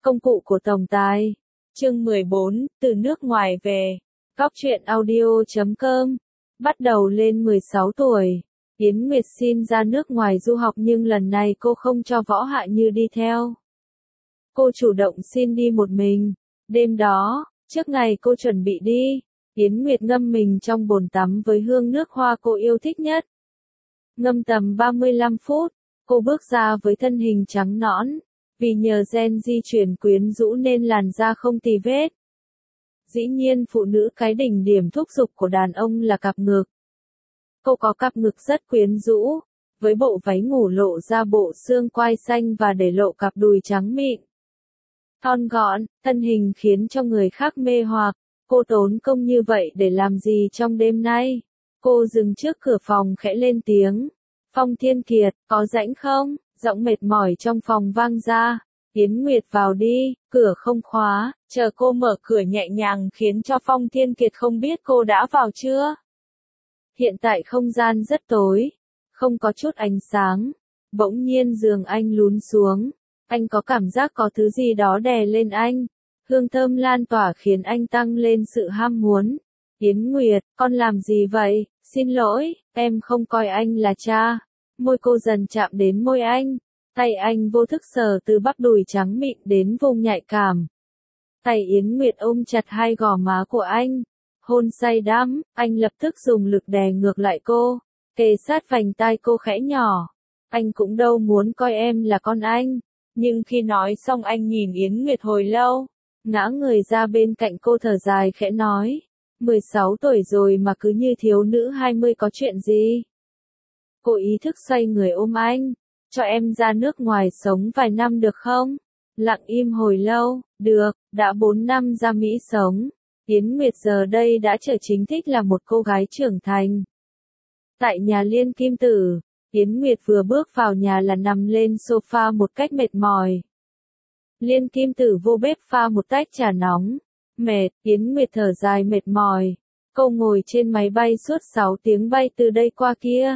Công cụ của tổng tài. Chương 14, từ nước ngoài về. Góc truyện audio.com. Bắt đầu lên 16 tuổi. Yến Nguyệt xin ra nước ngoài du học nhưng lần này cô không cho Võ Hạ Như đi theo. Cô chủ động xin đi một mình. Đêm đó, trước ngày cô chuẩn bị đi, Yến Nguyệt ngâm mình trong bồn tắm với hương nước hoa cô yêu thích nhất. Ngâm tầm 35 phút, cô bước ra với thân hình trắng nõn, vì nhờ gen di chuyển quyến rũ nên làn da không tì vết. Dĩ nhiên phụ nữ cái đỉnh điểm thúc giục của đàn ông là cặp ngực. Cô có cặp ngực rất quyến rũ, với bộ váy ngủ lộ ra bộ xương quai xanh và để lộ cặp đùi trắng mịn. Thon gọn, thân hình khiến cho người khác mê hoặc. Cô tốn công như vậy để làm gì trong đêm nay? Cô dừng trước cửa phòng khẽ lên tiếng. Phong Thiên Kiệt, có rảnh không? Giọng mệt mỏi trong phòng vang ra. Yến Nguyệt vào đi, cửa không khóa, chờ cô mở cửa nhẹ nhàng khiến cho Phong Thiên Kiệt không biết cô đã vào chưa. Hiện tại không gian rất tối, không có chút ánh sáng. Bỗng nhiên giường anh lún xuống, anh có cảm giác có thứ gì đó đè lên anh. Hương thơm lan tỏa khiến anh tăng lên sự ham muốn. Yến Nguyệt, con làm gì vậy? Xin lỗi, em không coi anh là cha. Môi cô dần chạm đến môi anh. Tay anh vô thức sờ từ bắp đùi trắng mịn đến vùng nhạy cảm. Tay Yến Nguyệt ôm chặt hai gò má của anh. Hôn say đắm, anh lập tức dùng lực đè ngược lại cô. Kề sát vành tai cô khẽ nhỏ. Anh cũng đâu muốn coi em là con anh. Nhưng khi nói xong anh nhìn Yến Nguyệt hồi lâu. Ngã người ra bên cạnh cô thở dài khẽ nói. 16 tuổi rồi mà cứ như thiếu nữ 20 có chuyện gì? Cô ý thức xoay người ôm anh. Cho em ra nước ngoài sống vài năm được không? Lặng im hồi lâu, được, đã 4 năm ra Mỹ sống. Yến Nguyệt giờ đây đã trở chính thức là một cô gái trưởng thành. Tại nhà Liên Kim Tử, Yến Nguyệt vừa bước vào nhà là nằm lên sofa một cách mệt mỏi. Liên Kim Tử vô bếp pha một tách trà nóng. Mệt, Yến Nguyệt thở dài mệt mỏi. Cô ngồi trên máy bay suốt 6 tiếng bay từ đây qua kia.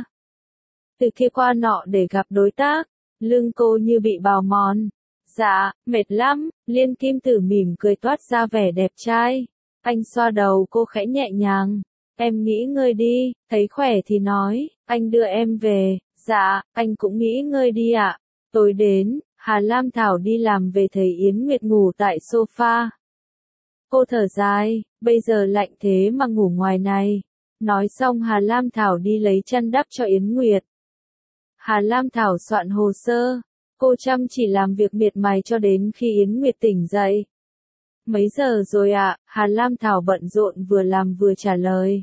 Từ kia qua nọ để gặp đối tác. Lưng cô như bị bào mòn. Dạ, mệt lắm. Liên Kim Tử mỉm cười toát ra vẻ đẹp trai. Anh xoa đầu cô khẽ nhẹ nhàng. Em nghỉ ngơi đi, thấy khỏe thì nói, anh đưa em về. Dạ, anh cũng nghỉ ngơi đi ạ. Tối đến, Hà Lam Thảo đi làm về thấy Yến Nguyệt ngủ tại sofa. Cô thở dài, bây giờ lạnh thế mà ngủ ngoài này. Nói xong Hà Lam Thảo đi lấy chăn đắp cho Yến Nguyệt. Hà Lam Thảo soạn hồ sơ. Cô chăm chỉ làm việc miệt mài cho đến khi Yến Nguyệt tỉnh dậy. Mấy giờ rồi ạ? Hà Lam Thảo bận rộn vừa làm vừa trả lời.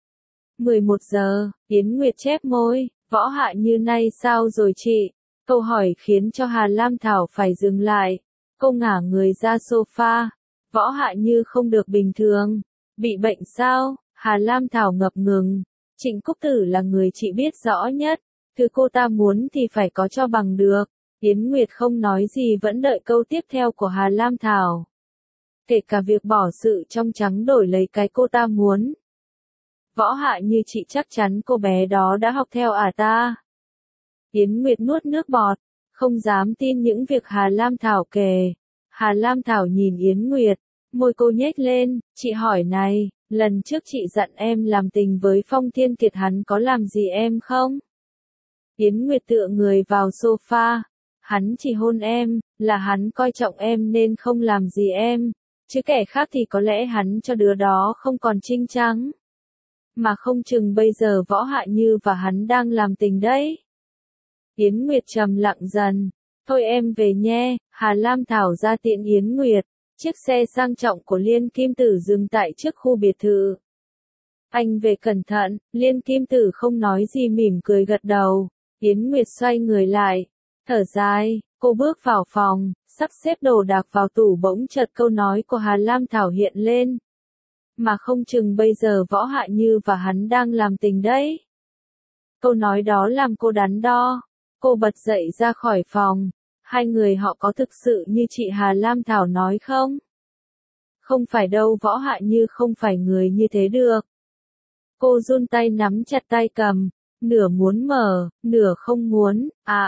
11 giờ, Yến Nguyệt chép môi, Võ Hạ Như nay sao rồi chị? Câu hỏi khiến cho Hà Lam Thảo phải dừng lại. Cô ngả người ra sofa. Võ Hạ Như không được bình thường. Bị bệnh sao? Hà Lam Thảo ngập ngừng. Trịnh Cúc Tử là người chị biết rõ nhất. Thứ cô ta muốn thì phải có cho bằng được. Yến Nguyệt không nói gì vẫn đợi câu tiếp theo của Hà Lam Thảo. Kể cả việc bỏ sự trong trắng đổi lấy cái cô ta muốn. Võ Hạ Như chị chắc chắn cô bé đó đã học theo ta. Yến Nguyệt nuốt nước bọt, không dám tin những việc Hà Lam Thảo kể. Hà Lam Thảo nhìn Yến Nguyệt, môi cô nhếch lên, chị hỏi này, lần trước chị dặn em làm tình với Phong Thiên Kiệt hắn có làm gì em không? Yến Nguyệt tựa người vào sofa, hắn chỉ hôn em, là hắn coi trọng em nên không làm gì em, chứ kẻ khác thì có lẽ hắn cho đứa đó không còn trinh trắng. Mà không chừng bây giờ Võ Hạ Như và hắn đang làm tình đấy. Yến Nguyệt trầm lặng dần. Thôi em về nhé. Hà Lam Thảo ra tiện Yến Nguyệt. Chiếc xe sang trọng của Liên Kim Tử dừng tại trước khu biệt thự. Anh về cẩn thận. Liên Kim Tử không nói gì mỉm cười gật đầu. Yến Nguyệt xoay người lại. Thở dài, cô bước vào phòng, sắp xếp đồ đạc vào tủ bỗng chợt câu nói của Hà Lam Thảo hiện lên. Mà không chừng bây giờ Võ Hạ Như và hắn đang làm tình đấy. Câu nói đó làm cô đắn đo. Cô bật dậy ra khỏi phòng. Hai người họ có thực sự như chị Hà Lam Thảo nói không? Không phải đâu, Võ Hạ Như không phải người như thế được. Cô run tay nắm chặt tay cầm. nửa muốn mở, nửa không muốn,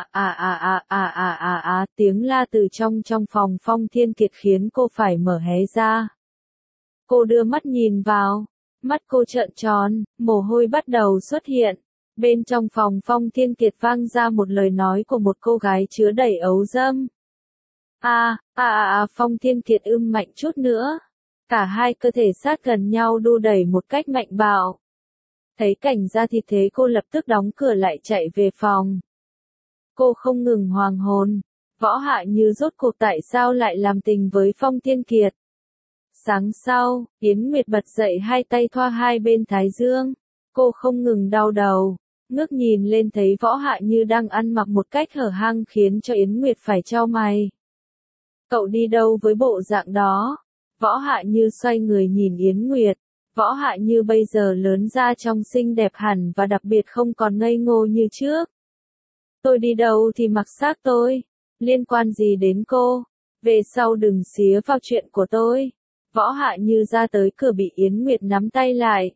tiếng la từ trong phòng Phong Thiên Kiệt khiến cô phải mở hé ra. Cô đưa mắt nhìn vào, mắt cô trợn tròn, mồ hôi bắt đầu xuất hiện. Bên trong phòng Phong Thiên Kiệt vang ra một lời nói của một cô gái chứa đầy ấu dâm. Phong Thiên Kiệt mạnh chút nữa. Cả hai cơ thể sát gần nhau đu đẩy một cách mạnh bạo. Thấy cảnh ra thì thế cô lập tức đóng cửa lại chạy về phòng. Cô không ngừng hoàng hồn. Võ Hạ Như rốt cuộc tại sao lại làm tình với Phong Thiên Kiệt. Sáng sau, Yến Nguyệt bật dậy hai tay thoa hai bên thái dương. Cô không ngừng đau đầu. Ngước nhìn lên thấy Võ Hạ Như đang ăn mặc một cách hở hang khiến cho Yến Nguyệt phải chau mày. Cậu đi đâu với bộ dạng đó? Võ Hạ Như xoay người nhìn Yến Nguyệt. Võ Hạ Như bây giờ lớn ra trông xinh đẹp hẳn và đặc biệt không còn ngây ngô như trước. Tôi đi đâu thì mặc xác tôi. Liên quan gì đến cô? Về sau đừng xía vào chuyện của tôi. Võ Hạ Như ra tới cửa bị Yến Nguyệt nắm tay lại.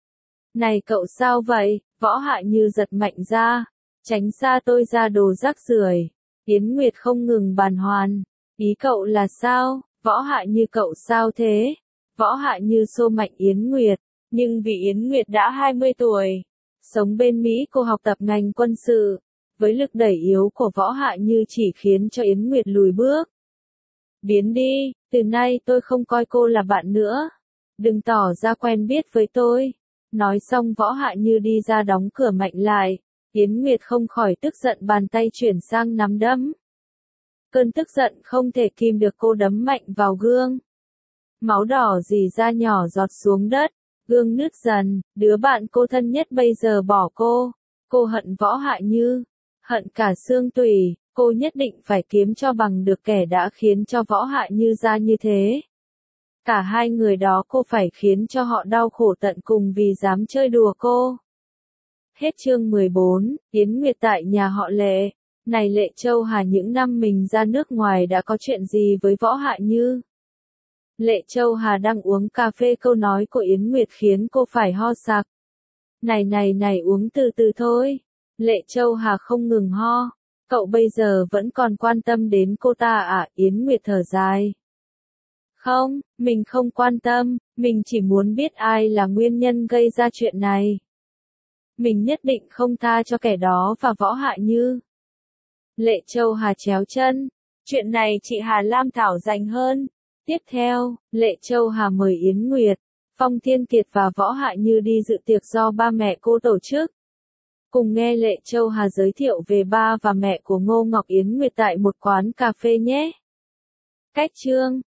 Này cậu sao vậy? Võ Hạ Như giật mạnh ra. Tránh xa tôi ra đồ rác rưởi. Yến Nguyệt không ngừng bàng hoàng. Ý cậu là sao? Võ Hạ Như cậu sao thế? Võ Hạ Như xô mạnh Yến Nguyệt. Nhưng vì Yến Nguyệt đã 20 tuổi. Sống bên Mỹ cô học tập ngành quân sự. Với lực đẩy yếu của Võ Hạ Như chỉ khiến cho Yến Nguyệt lùi bước. Biến đi, từ nay tôi không coi cô là bạn nữa. Đừng tỏ ra quen biết với tôi. Nói xong Võ Hạ Như đi ra đóng cửa mạnh lại. Yến Nguyệt không khỏi tức giận bàn tay chuyển sang nắm đấm. Cơn tức giận không thể kìm được cô đấm mạnh vào gương. Máu đỏ rỉ ra nhỏ giọt xuống đất. Gương nứt dần, đứa bạn cô thân nhất bây giờ bỏ cô. Cô hận Võ Hạ Như. Hận cả xương tủy, cô nhất định phải kiếm cho bằng được kẻ đã khiến cho Võ Hạ Như ra như thế. Cả hai người đó cô phải khiến cho họ đau khổ tận cùng vì dám chơi đùa cô. Hết chương 14, Yến Nguyệt tại nhà họ Lệ. Này Lệ Châu Hà, những năm mình ra nước ngoài đã có chuyện gì với Võ Hạ Như? Lệ Châu Hà đang uống cà phê, câu nói của Yến Nguyệt khiến cô phải ho sặc. Này uống từ từ thôi. Lệ Châu Hà không ngừng ho. Cậu bây giờ vẫn còn quan tâm đến cô ta à? Yến Nguyệt thở dài. Không, mình không quan tâm, mình chỉ muốn biết ai là nguyên nhân gây ra chuyện này. Mình nhất định không tha cho kẻ đó và Võ Hạ Như. Lệ Châu Hà chéo chân. Chuyện này chị Hà Lam Thảo rành hơn. Tiếp theo, Lệ Châu Hà mời Yến Nguyệt, Phong Thiên Kiệt và Võ Hạ Như đi dự tiệc do ba mẹ cô tổ chức. Cùng nghe Lệ Châu Hà giới thiệu về ba và mẹ của Ngô Ngọc Yến Nguyệt tại một quán cà phê nhé. Cách chương